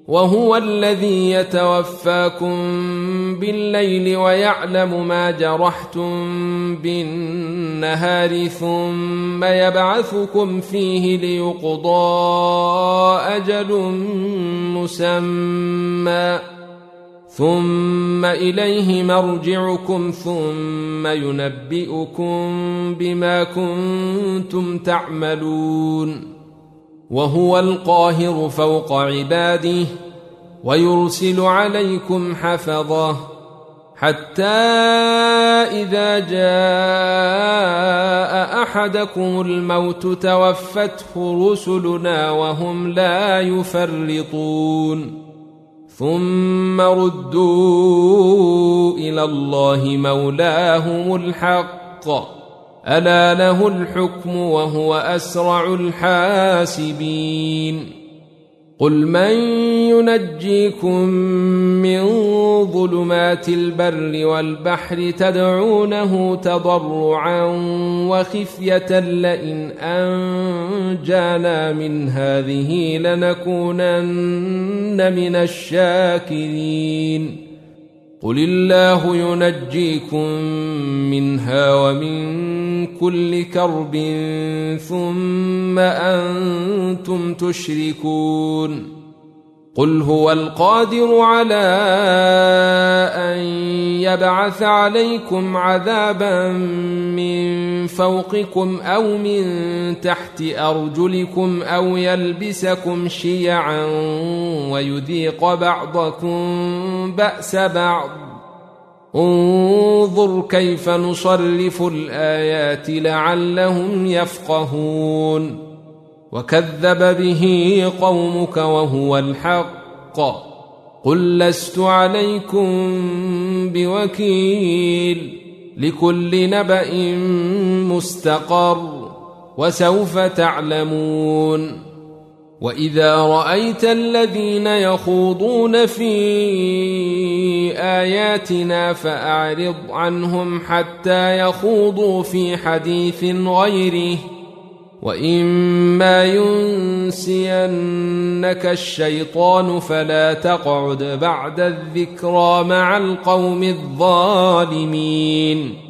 وهو الذي يتوفاكم بالليل ويعلم ما جرحتم بالنهار ثم يبعثكم فيه ليقضى أجل مسمى ثم إليه مرجعكم ثم ينبئكم بما كنتم تعملون وهو القاهر فوق عباده ويرسل عليكم حفظه حتى إذا جاء أحدكم الموت توفته رسلنا وهم لا يفرطون ثم ردوا إلى الله مولاهم الحق ألا له الحكم وهو أسرع الحاسبين قل من ينجيكم من ظلمات البر والبحر تدعونه تضرعا وخفية لئن أنجانا من هذه لنكونن من الشاكرين قل الله ينجيكم منها ومن كل كرب ثم أنتم تشركون قل هو القادر على أن يبعث عليكم عذابا من فوقكم أو من تحت أرجلكم أو يلبسكم شيعا ويذيق بعضكم بأس بعض انظر كيف نصرف الآيات لعلهم يفقهون وكذب به قومك وهو الحق قل لست عليكم بوكيل لكل نبأ مستقر وسوف تعلمون وإذا رأيت الذين يخوضون في آياتنا فأعرض عنهم حتى يخوضوا في حديث غيره وإما ينسينك الشيطان فلا تقعد بعد الذكرى مع القوم الظالمين